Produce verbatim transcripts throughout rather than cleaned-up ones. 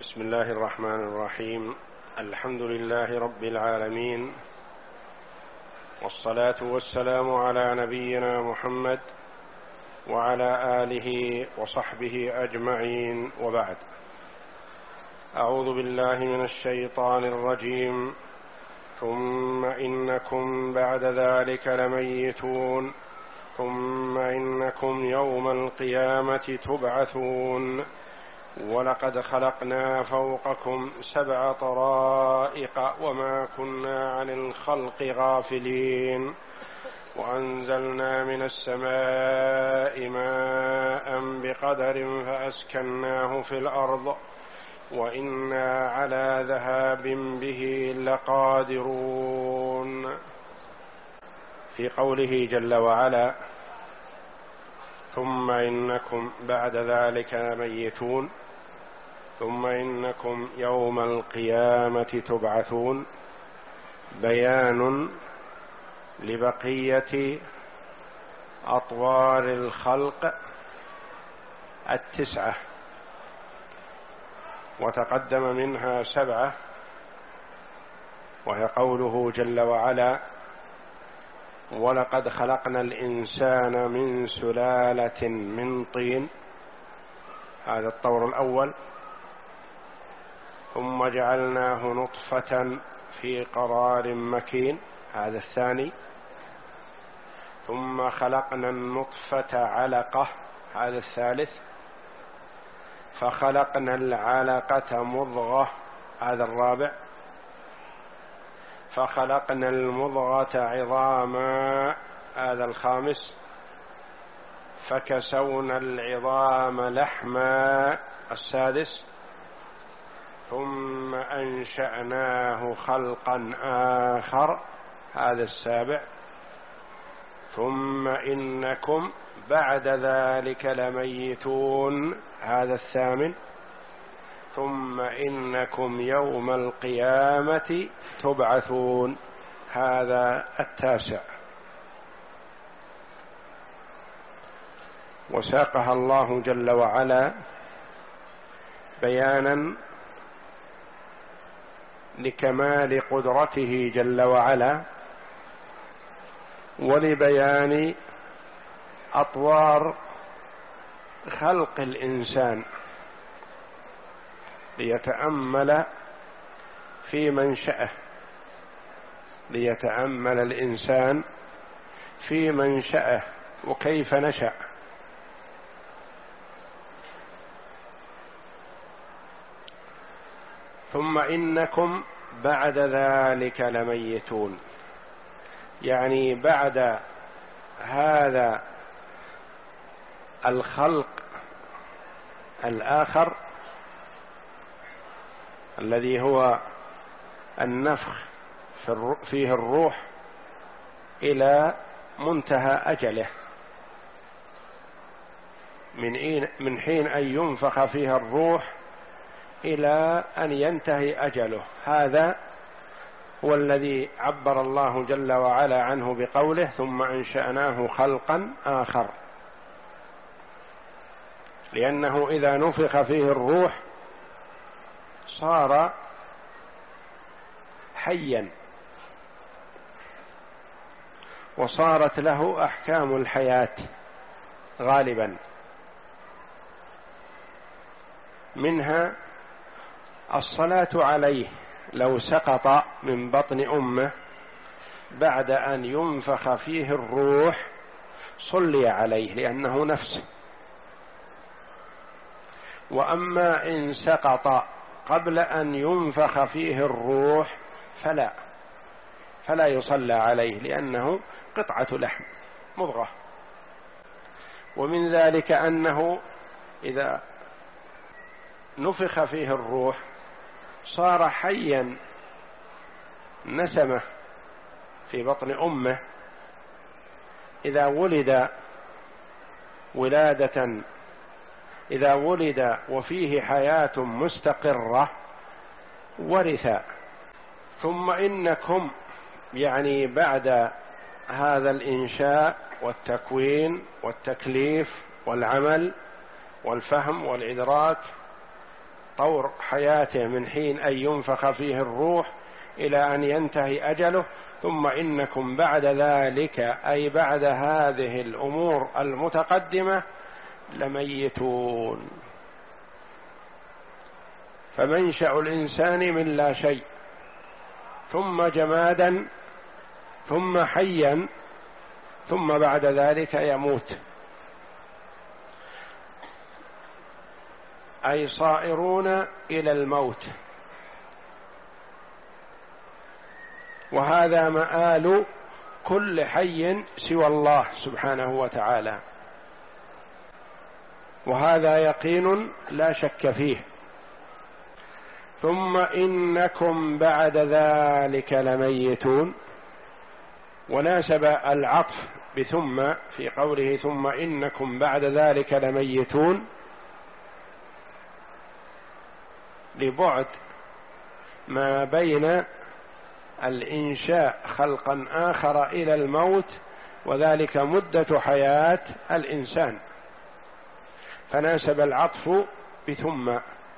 بسم الله الرحمن الرحيم. الحمد لله رب العالمين، والصلاة والسلام على نبينا محمد وعلى آله وصحبه أجمعين، وبعد. أعوذ بالله من الشيطان الرجيم. ثم إنكم بعد ذلك لميتون ثم إنكم يوم القيامة تبعثون ولقد خلقنا فوقكم سبع طرائق وما كنا عن الخلق غافلين وأنزلنا من السماء ماء بقدر فأسكناه في الأرض وإنا على ذهاب به لقادرون. في قوله جل وعلا: ثم إنكم بعد ذلك لميتون ثم إنكم يوم القيامة تبعثون، بيان لبقية أطوار الخلق التسعة، وتقدم منها سبعة، وهي قوله جل وعلا: ولقد خلقنا الإنسان من سلالة من طين، هذا الطور الأول. ثم جعلناه نطفة في قرار مكين، هذا الثاني. ثم خلقنا النطفة علقة، هذا الثالث. فخلقنا العلقة مضغة، هذا الرابع. فخلقنا المضغة عظاما، هذا الخامس. فكسونا العظام لحما، السادس. ثم أنشأناه خلقا آخر، هذا السابع. ثم إنكم بعد ذلك لميتون، هذا الثامن. ثم إنكم يوم القيامة تبعثون، هذا التاسع. وساقها الله جل وعلا بيانا لكمال قدرته جل وعلا، ولبيان أطوار خلق الإنسان، ليتأمل في منشأه، ليتأمل الإنسان في منشأه وكيف نشأ. ثم إنكم بعد ذلك لميتون، يعني بعد هذا الخلق الآخر الذي هو النفخ فيه الروح إلى منتهى أجله، من حين أن ينفخ فيها الروح إلى أن ينتهي أجله. هذا هو الذي عبر الله جل وعلا عنه بقوله: ثم أنشأناه خلقا آخر، لأنه إذا نفخ فيه الروح صار حيا، وصارت له أحكام الحياة غالبا، منها الصلاة عليه لو سقط من بطن أمه بعد أن ينفخ فيه الروح صلي عليه لأنه نفس. وأما إن سقط قبل أن ينفخ فيه الروح فلا فلا يصلى عليه، لأنه قطعة لحم مضغة. ومن ذلك أنه إذا نفخ فيه الروح صار حيا نسمة في بطن أمه، إذا ولد ولادة إذا ولد وفيه حياة مستقرة ورث. ثم إنكم يعني بعد هذا الإنشاء والتكوين والتكليف والعمل والفهم والإدراك طور حياته من حين أن ينفخ فيه الروح إلى أن ينتهي أجله، ثم إنكم بعد ذلك أي بعد هذه الأمور المتقدمة لميتون. فمنشأ الإنسان من لا شيء، ثم جمادا، ثم حيا، ثم بعد ذلك يموت، أي صائرون إلى الموت. وهذا مآل كل حي سوى الله سبحانه وتعالى، وهذا يقين لا شك فيه. ثم إنكم بعد ذلك لميتون، وناسب العطف بثم في قوله ثم إنكم بعد ذلك لميتون لبعد ما بين الإنشاء خلقا آخر إلى الموت، وذلك مدة حياة الإنسان، فناسب العطف بثم.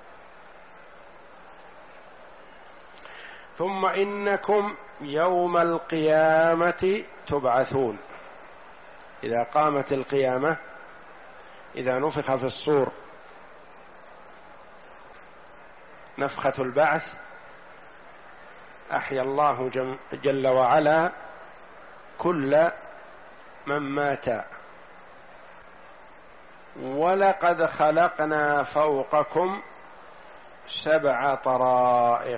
ثم إنكم يوم القيامة تبعثون، إذا قامت القيامة، إذا نفخ في الصور نفخة البعث، أحيا الله جل وعلا كل من مات. ولقد خلقنا فوقكم سبع طرائق.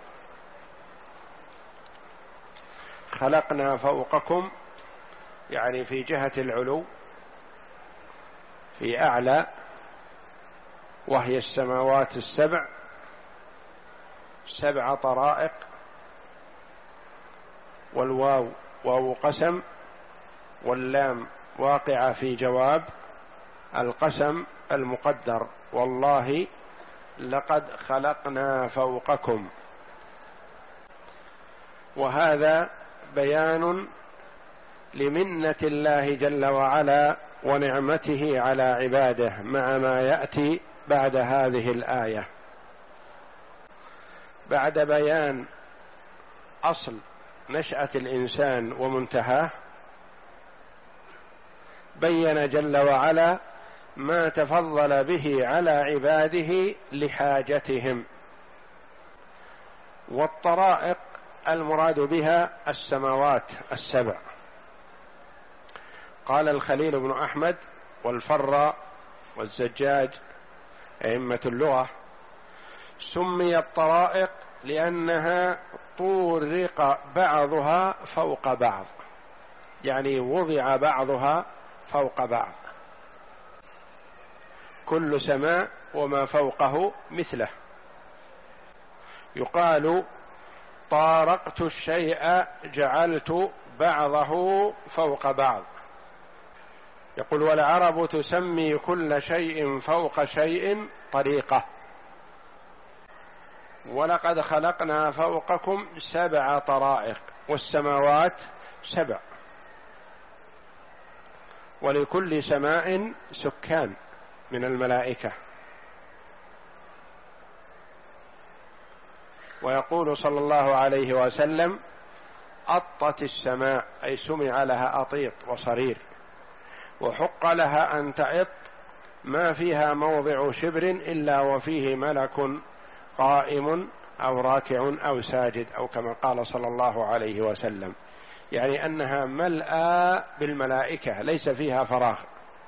خلقنا فوقكم يعني في جهة العلو، في أعلى، وهي السماوات السبع، سبع طرائق، والواو واو قسم، واللام واقعة في جواب القسم المقدر، والله لقد خلقنا فوقكم. وهذا بيان لمنة الله جل وعلا ونعمته على عباده، مع ما يأتي بعد هذه الآية. بعد بيان أصل نشأة الإنسان ومنتهاه، بين جل وعلا ما تفضل به على عباده لحاجتهم. والطرائق المراد بها السماوات السبع. قال الخليل بن أحمد والفراء والزجاج أئمة اللغة: سميت طرائق لأنها طورق بعضها فوق بعض، يعني وضع بعضها فوق بعض، كل سماء وما فوقه مثله. يقال: طارقت الشيء جعلت بعضه فوق بعض. يقول: والعرب تسمي كل شيء فوق شيء طريقة. ولقد خلقنا فوقكم سبع طرائق، والسماوات سبع، ولكل سماء سكان من الملائكة. ويقول صلى الله عليه وسلم: أطت السماء، أي سمع لها أطيط وصرير، وحق لها أن تعط، ما فيها موضع شبر إلا وفيه ملك قائم أو راكع أو ساجد، أو كما قال صلى الله عليه وسلم، يعني أنها ملأى بالملائكة ليس فيها فراغ.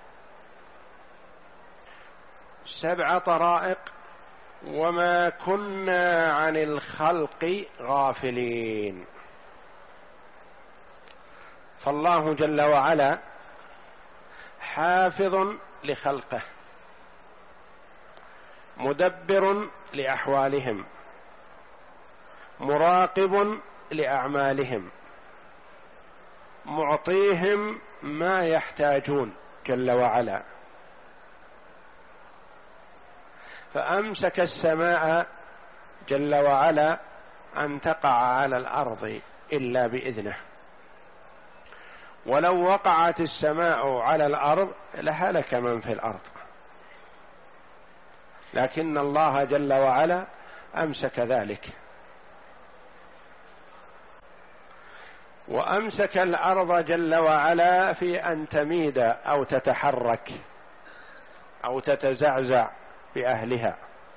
سبع طرائق. وما كنا عن الخلق غافلين. فالله جل وعلا حافظ لخلقه، مدبر لأحوالهم، مراقب لأعمالهم، معطيهم ما يحتاجون جل وعلا. فأمسك السماء جل وعلا أن تقع على الأرض إلا بإذنه، ولو وقعت السماء على الأرض لهلك من في الأرض. لكن الله جل وعلا أمسك ذلك. وأمسك الأرض جل وعلا في أن تميد أو تتحرك أو تتزعزع بأهلها،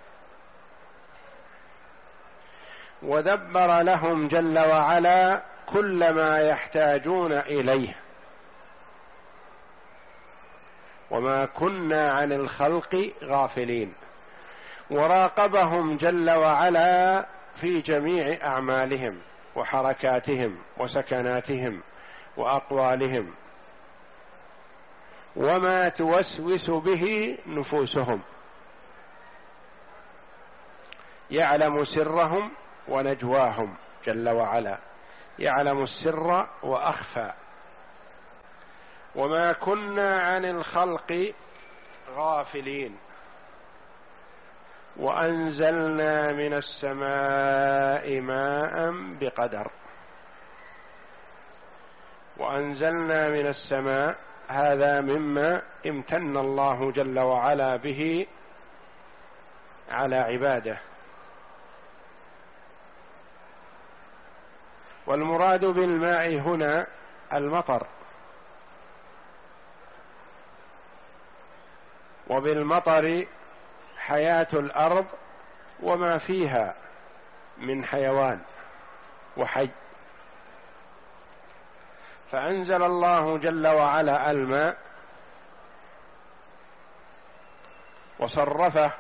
ودبر لهم جل وعلا كل ما يحتاجون إليه، وما كنا عن الخلق غافلين، وراقبهم جل وعلا في جميع أعمالهم وحركاتهم وسكناتهم وأقوالهم، وما توسوس به نفوسهم، يعلم سرهم ونجواهم جل وعلا، يعلم السر وأخفى. وما كنا عن الخلق غافلين، وأنزلنا من السماء ماء بقدر. وأنزلنا من السماء، هذا مما امتن الله جل وعلا به على عباده. والمراد بالماء هنا المطر، وبالمطر حياة الأرض وما فيها من حيوان وحي. فأنزل الله جل وعلا الماء وصرفه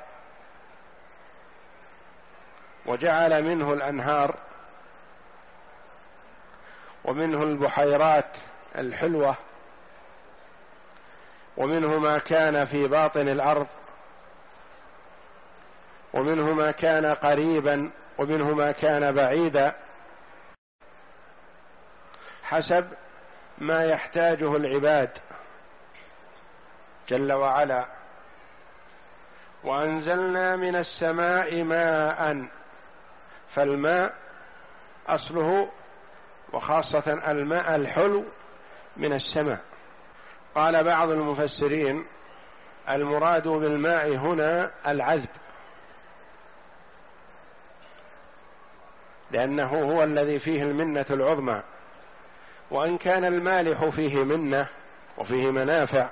وجعل منه الأنهار ومنه البحيرات الحلوة، ومنه ما كان في باطن الأرض، ومنه ما كان قريبا، ومنه ما كان بعيدا، حسب ما يحتاجه العباد جل وعلا. وأنزلنا من السماء ماء، فالماء أصله وخاصة الماء الحلو من السماء. قال بعض المفسرين المراد بالماء هنا العذب، لأنه هو الذي فيه المنة العظمى. وإن كان المالح فيه منة وفيه منافع،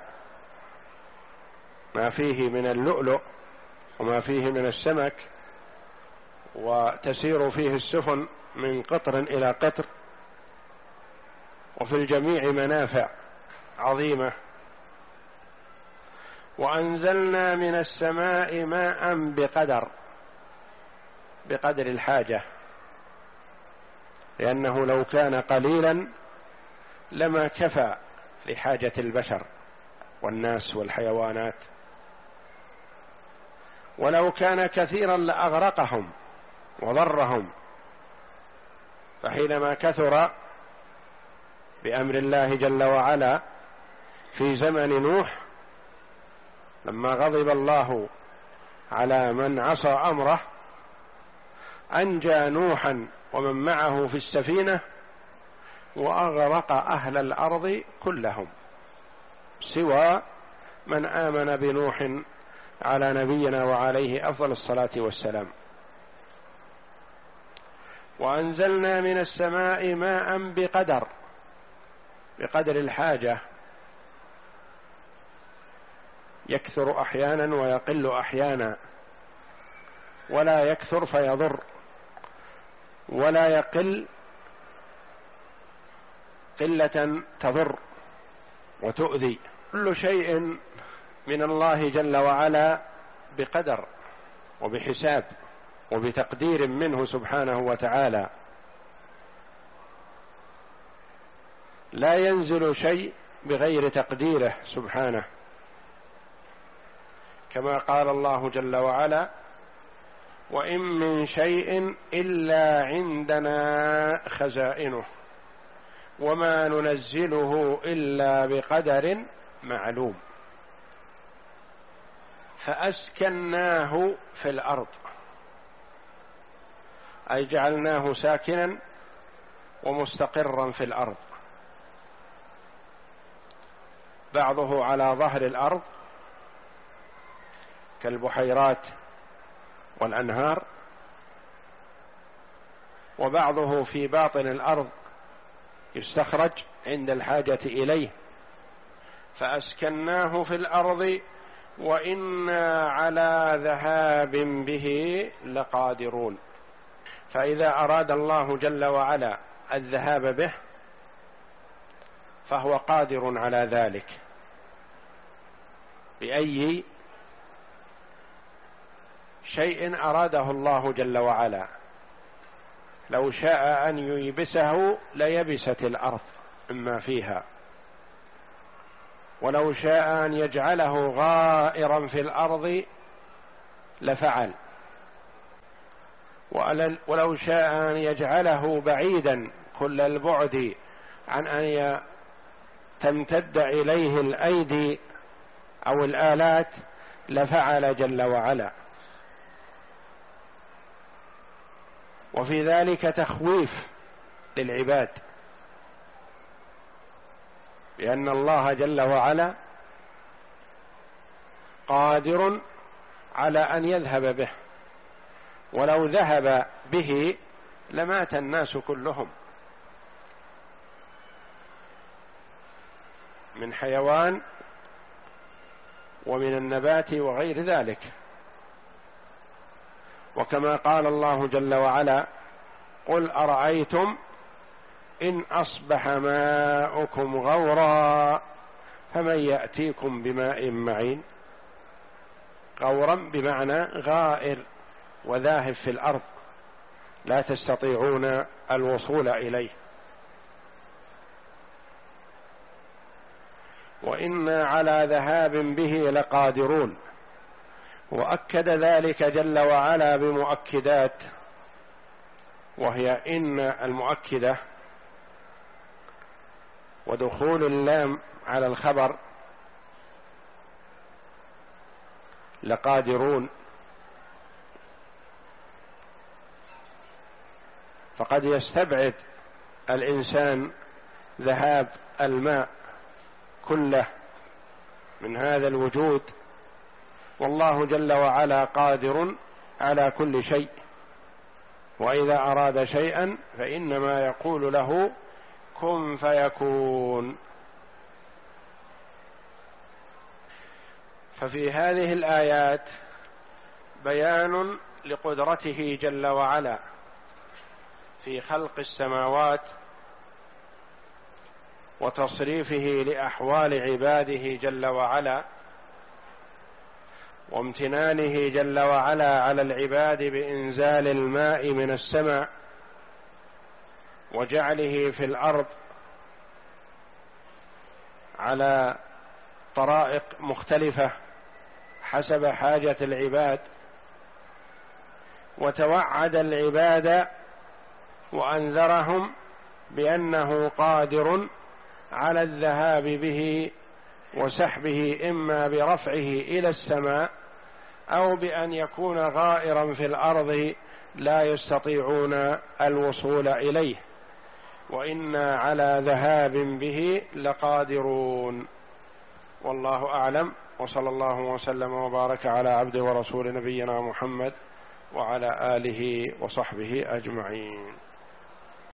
ما فيه من اللؤلؤ وما فيه من السمك، وتسير فيه السفن من قطر إلى قطر، وفي الجميع منافع عظيمة. وأنزلنا من السماء ماء بقدر، بقدر الحاجة، لأنه لو كان قليلا لما كفى لحاجة البشر والناس والحيوانات، ولو كان كثيرا لأغرقهم وضرهم. فحينما كثر بأمر الله جل وعلا في زمن نوح، لما غضب الله على من عصى أمره، أنجى نوحا ومن معه في السفينة، وأغرق أهل الأرض كلهم سوى من آمن بنوح على نبينا وعليه أفضل الصلاة والسلام. وأنزلنا من السماء ماء بقدر، بقدر الحاجة، يكثر أحيانا ويقل أحيانا، ولا يكثر فيضر، ولا يقل قلة تضر وتؤذي. كل شيء من الله جل وعلا بقدر وبحساب وبتقدير منه سبحانه وتعالى. لا ينزل شيء بغير تقديره سبحانه، كما قال الله جل وعلا: وإن من شيء إلا عندنا خزائنه وما ننزله إلا بقدر معلوم. فأسكناه في الأرض، أي جعلناه ساكنا ومستقرا في الأرض، بعضه على ظهر الأرض كالبحيرات والأنهار، وبعضه في باطن الأرض يستخرج عند الحاجة إليه، فأسكناه في الأرض وإنا على ذهاب به لقادرون. فإذا أراد الله جل وعلا الذهاب به فهو قادر على ذلك بأي شيء أراده الله جل وعلا. لو شاء أن ييبسه ليبست الأرض مما فيها، ولو شاء أن يجعله غائرا في الأرض لفعل، ولو شاء أن يجعله بعيدا كل البعد عن أن تمتد إليه الأيدي أو الآلات لفعل جل وعلا. وفي ذلك تخويف للعباد، لأن الله جل وعلا قادر على أن يذهب به، ولو ذهب به لمات الناس كلهم من حيوان ومن النبات وغير ذلك. وكما قال الله جل وعلا: قل أرأيتم إن أصبح ماؤكم غورا فمن يأتيكم بماء معين. غورا بمعنى غائر وذاهب في الأرض لا تستطيعون الوصول إليه. وإنا على ذهاب به لقادرون. وأكد ذلك جل وعلا بمؤكدات، وهي إن المؤكدة ودخول اللام على الخبر لقادرون، فقد يستبعد الإنسان ذهاب الماء كله من هذا الوجود، والله جل وعلا قادر على كل شيء، وإذا أراد شيئا فإنما يقول له كن فيكون. ففي هذه الآيات بيان لقدرته جل وعلا في خلق السماوات وتصريفه لأحوال عباده جل وعلا، وامتنانه جل وعلا على العباد بإنزال الماء من السماء وجعله في الأرض على طرائق مختلفة حسب حاجة العباد، وتوعد العباد وأنذرهم بأنه قادر على الذهاب به وسحبه إما برفعه إلى السماء أو بأن يكون غائرا في الأرض لا يستطيعون الوصول إليه. وإنا على ذهاب به لقادرون. والله أعلم، وصلى الله وسلم وبارك على عبد ورسول نبينا محمد وعلى آله وصحبه أجمعين.